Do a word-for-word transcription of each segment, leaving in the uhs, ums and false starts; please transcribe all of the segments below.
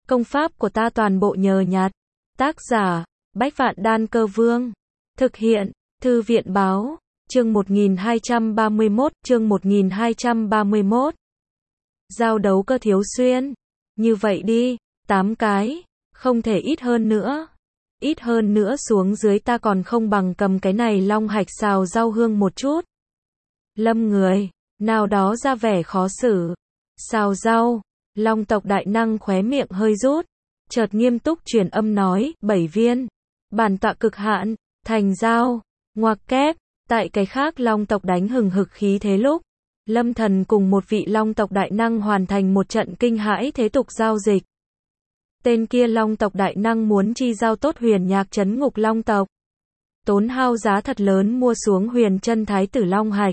Công pháp của ta toàn bộ nhờ nhặt. Tác giả, Bách Vạn Đan Cơ Vương. Thực hiện, Thư viện Báo. Chương một nghìn hai trăm ba mươi mốt, chương một nghìn hai trăm ba mươi mốt. Giao đấu cơ Thiếu Xuyên. Như vậy đi, tám cái, không thể ít hơn nữa. Ít hơn nữa xuống dưới ta còn không bằng cầm cái này long hạch xào rau hương một chút. Lâm người, nào đó ra vẻ khó xử. Xào rau, long tộc đại năng khóe miệng hơi rút. Chợt nghiêm túc truyền âm nói, bảy viên. Bản tọa cực hạn, thành giao, ngoặc kép. Tại cái khác long tộc đánh hừng hực khí thế lúc, Lâm Thần cùng một vị long tộc đại năng hoàn thành một trận kinh hãi thế tục giao dịch. Tên kia long tộc đại năng muốn chi giao tốt huyền nhạc trấn ngục long tộc. Tốn hao giá thật lớn mua xuống huyền chân thái tử long hạch.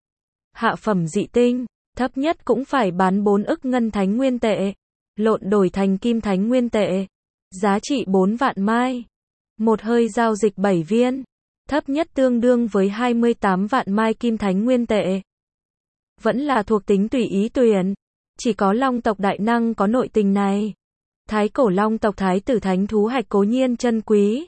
Hạ phẩm dị tinh, thấp nhất cũng phải bán bốn ức ngân thánh nguyên tệ. Lộn đổi thành kim thánh nguyên tệ. Giá trị bốn vạn mai. Một hơi giao dịch bảy viên. Thấp nhất tương đương với hai mươi tám vạn mai kim thánh nguyên tệ. Vẫn là thuộc tính tùy ý tuyển. Chỉ có long tộc đại năng có nội tình này. Thái cổ long tộc thái tử thánh thú hạch cố nhiên chân quý.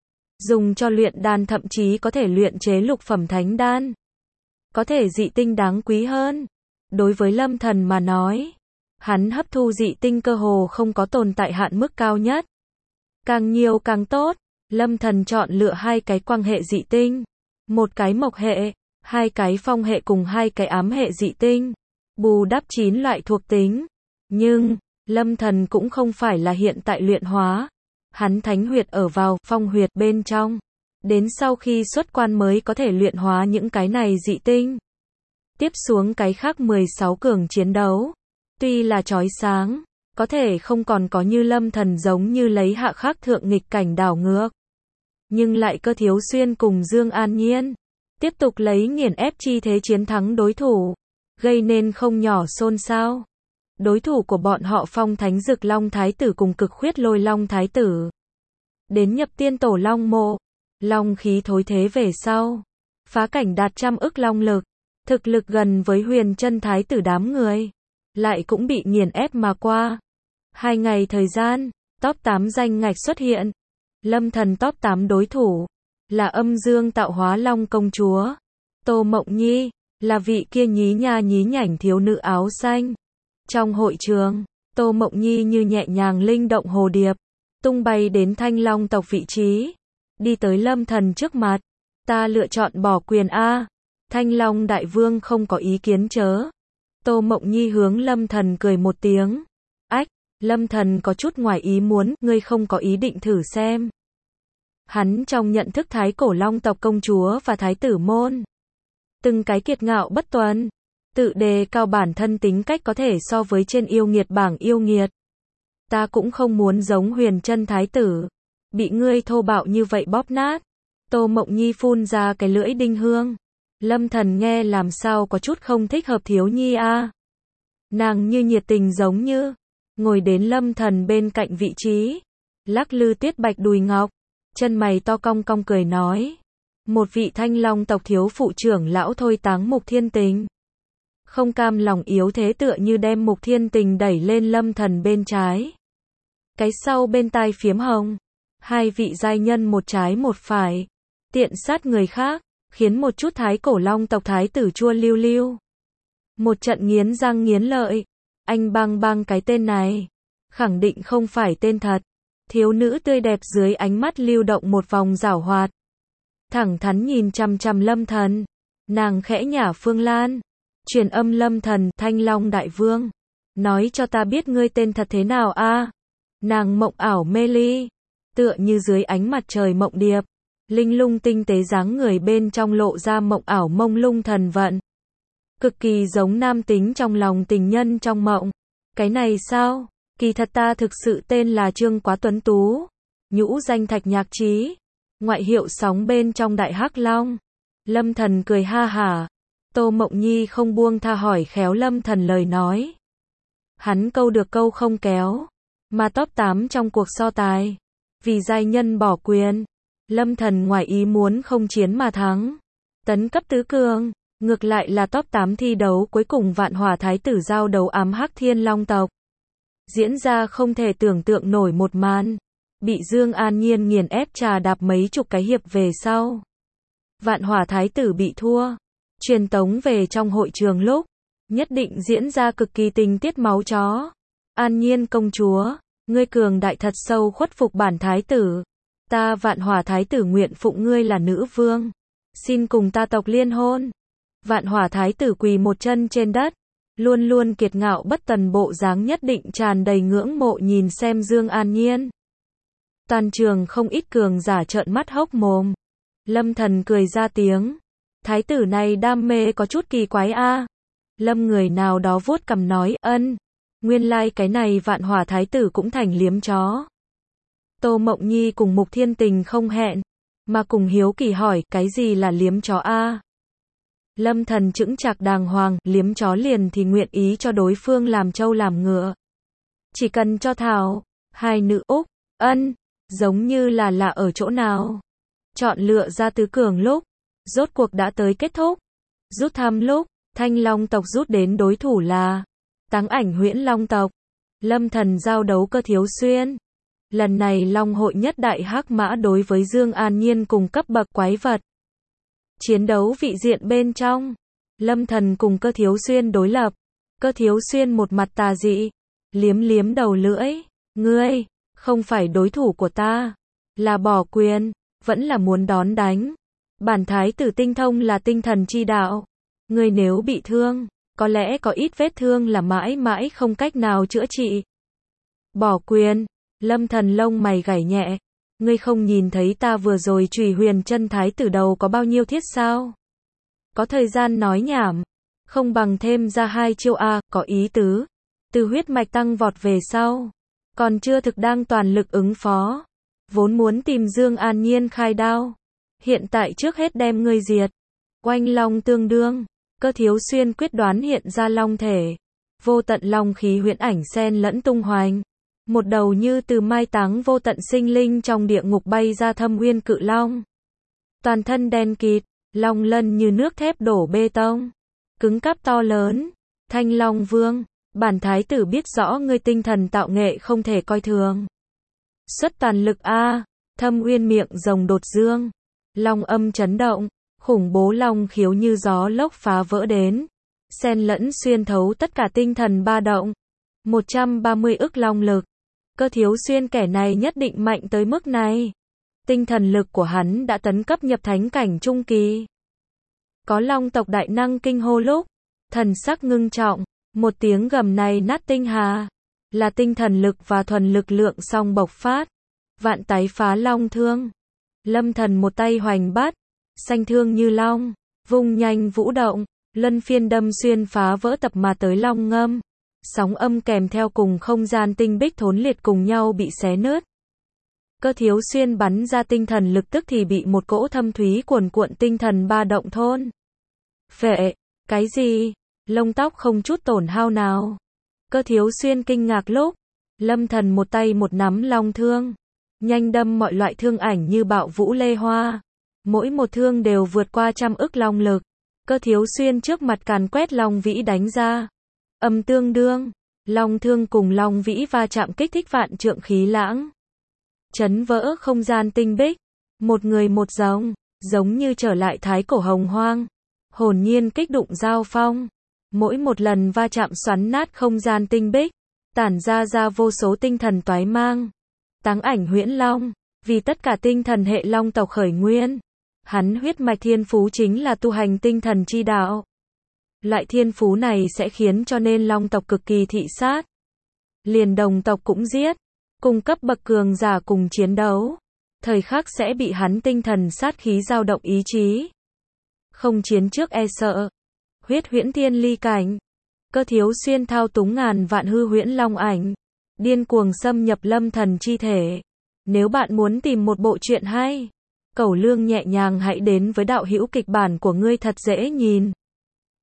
Dùng cho luyện đan thậm chí có thể luyện chế lục phẩm thánh đan. Có thể dị tinh đáng quý hơn. Đối với Lâm Thần mà nói, hắn hấp thu dị tinh cơ hồ không có tồn tại hạn mức cao nhất. Càng nhiều càng tốt. Lâm Thần chọn lựa hai cái quang hệ dị tinh, một cái mộc hệ, hai cái phong hệ cùng hai cái ám hệ dị tinh, bù đắp chín loại thuộc tính. Nhưng, Lâm Thần cũng không phải là hiện tại luyện hóa. Hắn thánh huyệt ở vào phong huyệt bên trong. Đến sau khi xuất quan mới có thể luyện hóa những cái này dị tinh. Tiếp xuống cái khác mười sáu cường chiến đấu. Tuy là chói sáng, có thể không còn có như Lâm Thần giống như lấy hạ khắc thượng nghịch cảnh đảo ngược. Nhưng lại cơ Thiếu Xuyên cùng Dương An Nhiên. Tiếp tục lấy nghiền ép chi thế chiến thắng đối thủ. Gây nên không nhỏ xôn xao. Đối thủ của bọn họ phong thánh dực long thái tử cùng cực khuyết lôi long thái tử. Đến nhập tiên tổ long mộ. Long khí thối thế về sau. Phá cảnh đạt trăm ức long lực. Thực lực gần với huyền chân thái tử đám người. Lại cũng bị nghiền ép mà qua. Hai ngày thời gian, top tám danh ngạch xuất hiện. Lâm Thần top tám đối thủ. Là âm dương tạo hóa long công chúa. Tô Mộng Nhi. Là vị kia nhí nha nhí nhảnh thiếu nữ áo xanh. Trong hội trường, Tô Mộng Nhi như nhẹ nhàng linh động hồ điệp. Tung bay đến Thanh Long tộc vị trí. Đi tới Lâm Thần trước mặt. Ta lựa chọn bỏ quyền A. Thanh Long đại vương không có ý kiến chớ. Tô Mộng Nhi hướng Lâm Thần cười một tiếng. Ách, Lâm Thần có chút ngoài ý muốn, ngươi không có ý định thử xem. Hắn trong nhận thức thái cổ long tộc công chúa và thái tử môn. Từng cái kiệt ngạo bất tuân. Tự đề cao bản thân tính cách có thể so với trên yêu nghiệt bảng yêu nghiệt. Ta cũng không muốn giống huyền chân thái tử. Bị ngươi thô bạo như vậy bóp nát. Tô Mộng Nhi phun ra cái lưỡi đinh hương. Lâm Thần nghe làm sao có chút không thích hợp Thiếu Nhi a. Nàng như nhiệt tình giống như. Ngồi đến Lâm Thần bên cạnh vị trí. Lắc lư tuyết bạch đùi ngọc. Chân mày to cong cong cười nói. Một vị Thanh Long tộc thiếu phụ trưởng lão thôi táng Mục Thiên Tình. Không cam lòng yếu thế tựa như đem Mục Thiên Tình đẩy lên Lâm Thần bên trái. Cái sau bên tai phiếm hồng. Hai vị giai nhân một trái một phải. Tiện sát người khác. Khiến một chút thái cổ long tộc thái tử chua lưu lưu. Một trận nghiến răng nghiến lợi. Anh bang bang cái tên này. Khẳng định không phải tên thật. Thiếu nữ tươi đẹp dưới ánh mắt lưu động một vòng giảo hoạt. Thẳng thắn nhìn chằm chằm Lâm Thần. Nàng khẽ nhả Phương Lan. Truyền âm Lâm Thần, Thanh Long đại vương. Nói cho ta biết ngươi tên thật thế nào a? Nàng mộng ảo mê ly. Tựa như dưới ánh mặt trời mộng điệp. Linh lung tinh tế dáng người bên trong lộ ra mộng ảo mông lung thần vận. Cực kỳ giống nam tính trong lòng tình nhân trong mộng. Cái này sao? Kỳ thật ta thực sự tên là Trương Quá Tuấn Tú. Nhũ danh Thạch Nhạc Trí. Ngoại hiệu sóng bên trong Đại Hắc Long. Lâm Thần cười ha hả. Tô Mộng Nhi không buông tha hỏi khéo Lâm Thần lời nói. Hắn câu được câu không kéo. Mà top tám trong cuộc so tài. Vì giai nhân bỏ quyền. Lâm Thần ngoài ý muốn không chiến mà thắng. Tấn cấp tứ cường. Ngược lại là top tám thi đấu cuối cùng Vạn Hỏa Thái tử giao đấu ám hắc thiên long tộc. diễn ra không thể tưởng tượng nổi một màn. Bị Dương An Nhiên nghiền ép trà đạp mấy chục cái hiệp về sau. Vạn Hỏa Thái tử bị thua. Truyền tống về trong hội trường lúc. Nhất định diễn ra cực kỳ tình tiết máu chó. An Nhiên công chúa. Ngươi cường đại thật sâu khuất phục bản thái tử. Ta Vạn Hỏa Thái tử nguyện phụng ngươi là nữ vương. Xin cùng ta tộc liên hôn. Vạn Hỏa Thái tử quỳ một chân trên đất. Luôn luôn kiệt ngạo bất tần bộ dáng nhất định tràn đầy ngưỡng mộ nhìn xem Dương An Nhiên. Toàn trường không ít cường giả trợn mắt hốc mồm. Lâm Thần cười ra tiếng. Thái tử này đam mê có chút kỳ quái a. Lâm người nào đó vuốt cằm nói, ân. Nguyên lai like cái này Vạn Hỏa Thái tử cũng thành liếm chó. Tô Mộng Nhi cùng Mục Thiên Tình không hẹn, mà cùng hiếu kỳ hỏi, cái gì là liếm chó a? Lâm Thần chững chạc đàng hoàng, liếm chó liền thì nguyện ý cho đối phương làm trâu làm ngựa. Chỉ cần cho thảo, hai nữ Úc, ân, giống như là lạ ở chỗ nào. Chọn lựa ra tứ cường lúc, rốt cuộc đã tới kết thúc. Rút thăm lúc, Thanh Long tộc rút đến đối thủ là Táng Ảnh Huyễn Long tộc. Lâm Thần giao đấu Cơ Thiếu Xuyên. Lần này Long hội nhất đại hắc mã đối với Dương An Nhiên cùng cấp bậc quái vật. Chiến đấu vị diện bên trong. Lâm Thần cùng Cơ Thiếu Xuyên đối lập. Cơ Thiếu Xuyên một mặt tà dị. Liếm liếm đầu lưỡi. Ngươi, không phải đối thủ của ta. Là bỏ quyền, vẫn là muốn đón đánh. Bản thái tử tinh thông là tinh thần chi đạo. Ngươi nếu bị thương, có lẽ có ít vết thương là mãi mãi không cách nào chữa trị. Bỏ quyền. Lâm Thần lông mày gảy nhẹ. Ngươi không nhìn thấy ta vừa rồi chùy huyền chân thái tử đầu có bao nhiêu thiết sao? Có thời gian nói nhảm. Không bằng thêm ra hai chiêu a, có ý tứ. Từ huyết mạch tăng vọt về sau. Còn chưa thực đang toàn lực ứng phó. Vốn muốn tìm Dương An Nhiên khai đao. Hiện tại trước hết đem ngươi diệt. Oanh long tương đương. Cơ Thiếu Xuyên quyết đoán hiện ra long thể. Vô tận long khí huyễn ảnh xen lẫn tung hoành. Một đầu như từ mai táng vô tận sinh linh trong địa ngục bay ra thâm uyên cự long. Toàn thân đen kịt, long lân như nước thép đổ bê tông. Cứng cáp to lớn. Thanh Long Vương, bản thái tử biết rõ ngươi tinh thần tạo nghệ không thể coi thường. Xuất toàn lực a, thâm uyên miệng rồng đột dương. Long âm chấn động, khủng bố long khiếu như gió lốc phá vỡ đến. Xen lẫn xuyên thấu tất cả tinh thần ba động. một trăm ba mươi ức long lực. Cơ Thiếu Xuyên kẻ này nhất định mạnh tới mức này. Tinh thần lực của hắn đã tấn cấp nhập thánh cảnh trung kỳ. Có long tộc đại năng kinh hô lúc. Thần sắc ngưng trọng. Một tiếng gầm này nát tinh hà. Là tinh thần lực và thuần lực lượng song bộc phát. Vạn tái phá long thương. Lâm Thần một tay hoành bát. Xanh thương như long. Vung nhanh vũ động. Lân phiên đâm xuyên phá vỡ tập mà tới long ngâm. Sóng âm kèm theo cùng không gian tinh bích thốn liệt cùng nhau bị xé nứt. Cơ Thiếu Xuyên bắn ra tinh thần lực tức thì bị một cỗ thâm thúy cuồn cuộn tinh thần ba động thôn. Phệ, cái gì? Lông tóc không chút tổn hao nào. Cơ Thiếu Xuyên kinh ngạc lúc. Lâm Thần một tay một nắm long thương. Nhanh đâm mọi loại thương ảnh như bạo vũ lê hoa. Mỗi một thương đều vượt qua trăm ức long lực. Cơ Thiếu Xuyên trước mặt càn quét long vĩ đánh ra. Âm tương đương, long thương cùng long vĩ va chạm kích thích vạn trượng khí lãng. Chấn vỡ không gian tinh bích. Một người một giống, giống như trở lại thái cổ hồng hoang. Hồn nhiên kích đụng giao phong. Mỗi một lần va chạm xoắn nát không gian tinh bích. Tản ra ra vô số tinh thần toái mang. Táng Ảnh Huyễn Long, vì tất cả tinh thần hệ long tộc khởi nguyên. Hắn huyết mạch thiên phú chính là tu hành tinh thần chi đạo. Loại thiên phú này sẽ khiến cho nên long tộc cực kỳ thị sát. Liền đồng tộc cũng giết. Cùng cấp bậc cường giả cùng chiến đấu. Thời khắc sẽ bị hắn tinh thần sát khí dao động ý chí. Không chiến trước e sợ. Huyết huyễn thiên ly cảnh. Cơ Thiếu Xuyên thao túng ngàn vạn hư huyễn long ảnh. Điên cuồng xâm nhập Lâm Thần chi thể. Nếu bạn muốn tìm một bộ truyện hay, Cẩu Lương nhẹ nhàng hãy đến với đạo hữu kịch bản của ngươi thật dễ nhìn.